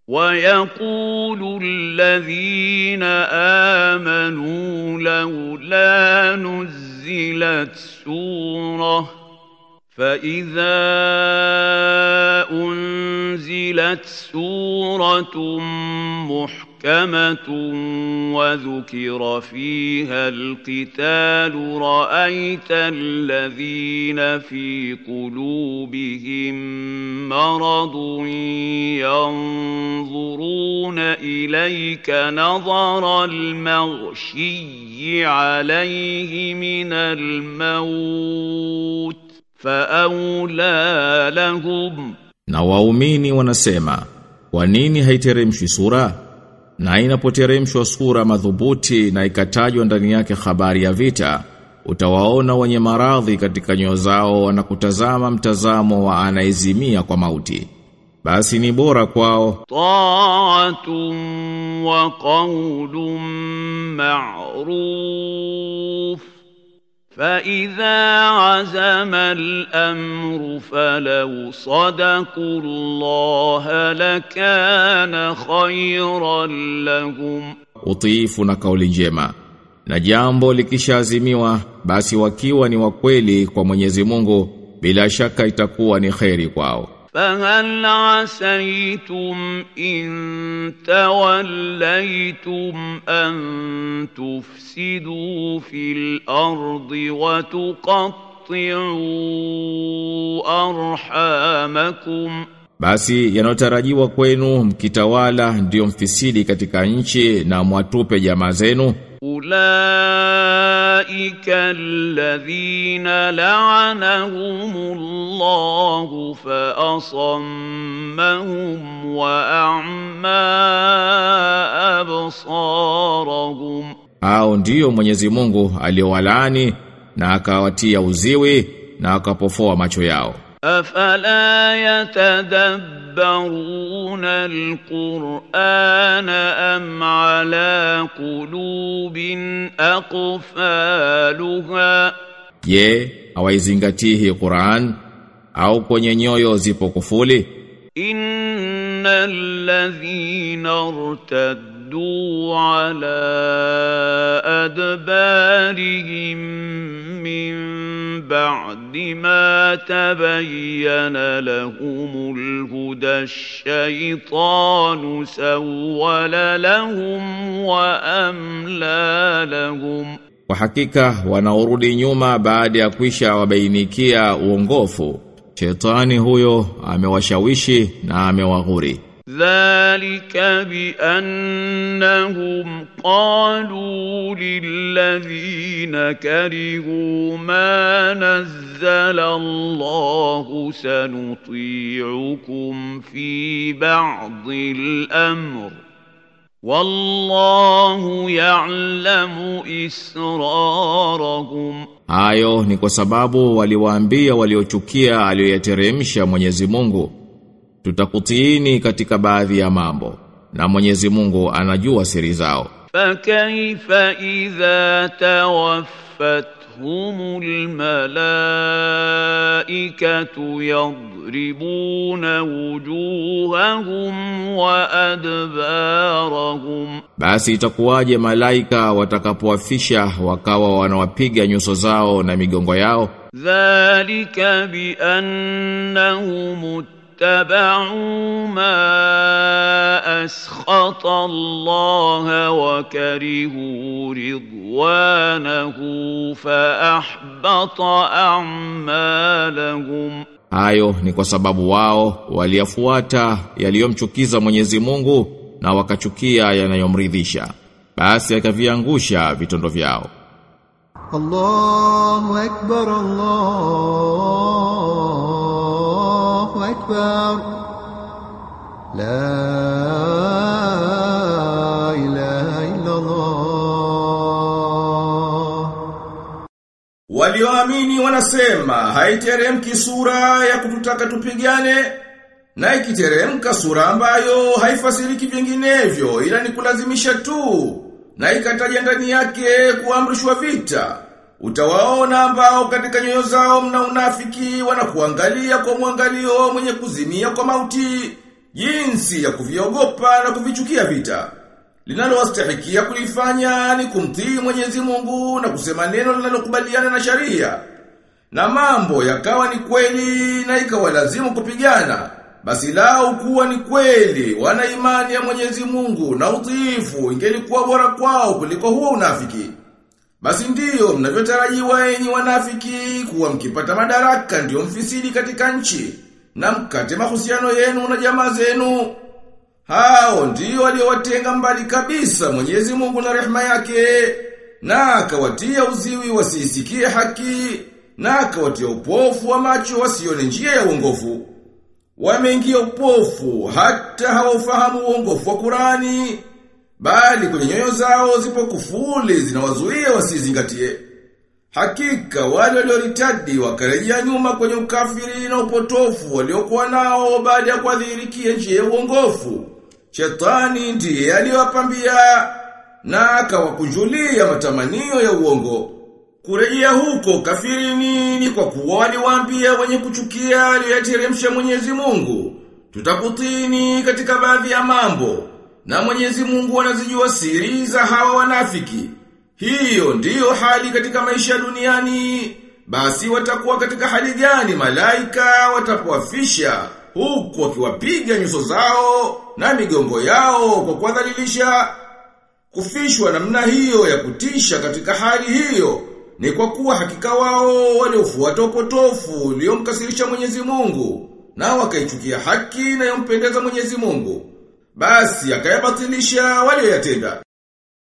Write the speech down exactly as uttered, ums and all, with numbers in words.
ويقول الذين آمنوا لولا نزلت سورة فإذا أنزلت سورة محكمة وذكر فيها القتال رأيت الذين في قلوبهم مرض ينظرون إليك نظر المغشي عليه من الموت فأولى لهم. Na waumini wanasema, kwa nini haiteremshwi sura? Na inapoteremshwa sura madhubuti na ikatajwa ndani yake habari ya vita, utawaona wenye maradhi katika nyoyo zao wanakutazama mtazamo wa anaizimia kwa mauti. Basi ni bora kwao ta'atun wa qawlun ma'ruf فإذا عزم الأمر فلو صدقوا الله لكان خيرا لهم. Utiifu na kauli njema, na jambo likishaazimiwa basi wakiwa ni wakweli kwa Mwenyezi Mungu, bila shaka itakuwa ni kheri kwao. فهل عسيتم إن توليتم أن تفسدوا في الأرض وتقطعوا أرحامكم. Basi yanotarajiwa kwenu mkitawala ndio mfisidi katika nchi na mwatupe jamaa zenu. أولئك الذين لعنهم الله فأصمهم وأعمى أبصارهم. Hao ndio Mwenyezi Mungu aliowalaani na akawatia uziwi na akapofoa macho yao. أفلا يتدبرون القرآن أم على قلوب أقفالها. Je, hawaizingatihi Qur'an au kwenye nyoyo zipo kufuli? Innal ladhina irtaddu ala adbarihim min ba'di ma tabayyana lahumul huda ash-shaytanu sawwala lahum wa amla lahum. Kwa hakika wanaorudi nyuma baada ya kwisha wabainikia uongofu, shetani huyo amewashawishi na amewaghuri. Dhalika bi annahum qalu lilladhina karihu ma nazzala Allahu sanuti'ukum fi ba'dil amr wallahu ya'lamu israrahum. Hayo ni kwa sababu waliwaambia waliochukia aliyoyateremsha Mwenyezi Mungu, tutakutiini katika baadhi ya mambo, na Mwenyezi Mungu anajua siri zao. Fakaifa idha tawaffatuhumul malaikatu yadribuna wujuhahum wa adbarahum. Basi itakuwaje malaika watakapowafisha wakawa wanawapiga nyuso zao na migongo yao? Dhalika bi annahum اتبعوا ما أسخط الله وكرهوا رضوانه فأحبط أعمالهم. Hayo ni kwa sababu wao waliyafuata yaliyomchukiza Mwenyezi Mungu na wakachukia yanayomridhisha, basi akaviangusha vitendo vyao. Allahu Akbar, Allahu Akbar, la ilaha illa Allah. Walioamini wanasema haiteremki sura ya kututaka tupigane, na ikiteremka sura ambayo haifasiriki vinginevyo ila ni kulazimisha tu, na ikataja ndani yake kuamrishwa vita, utawaona ambao katika nyoyo zao mna unafiki wanakuangalia kwa mwangalio mwenye kuzimia kwa mauti, jinsi ya kuviogopa na kuvichukia vita. Linalowastahikia kulifanya ni kumtii Mwenyezi Mungu na kusema neno linalokubaliana na sharia. Na mambo yakawa ni kweli na ikawa lazimu kupigana, basi lao kuwa ni kweli wana imani ya Mwenyezi Mungu na utiifu ingelikuwa bora kwao kuliko huo unafiki. Basi ndiyo mnavyotarajiwa enyi wanafiki kuwa mkipata madaraka ndio mfisidi katika nchi na mkate mahusiano yenu na jamaa zenu. Hao ndio waliowatenga mbali kabisa Mwenyezi Mungu na rehema yake, na akawatia uziwi wasisikie haki, na akawatia upofu wa macho wasione njia ya uongofu. Wameingia upofu hata hawaufahamu uongofu wa Qur'ani, bali kwenye nyoyo zao zipo kufuli zinawazuia wasizingatie. Hakika wale walioritadi wakarejea nyuma kwenye ukafiri na upotofu waliokuwa nao baada ya kuadhirikia njia ya uongofu. Shetani ndiye aliyowapambia na akawakunjulia matamanio ya uongo. Kurejea huko kafirini ni kwa kuwa waliwaambia wenye kuchukia aliyoyateremsha Mwenyezi Mungu, tutakutini katika baadhi ya mambo, na Mwenyezi Mungu anazijua siri za hawa wanafiki. Hiyo ndiyo hali katika maisha duniani. Basi watakuwa katika hali gani malaika watapowafisha huku wakiwapiga nyuso zao na migongo yao kwa kuwadhalilisha? Kufishwa namna hiyo ya kutisha katika hali hiyo ni kwa kuwa hakika wao waliofuata upotofu uliomkasirisha Mwenyezi Mungu na wakaichukia haki na yompendeza Mwenyezi Mungu, basi akayabatilisha walioyatenda.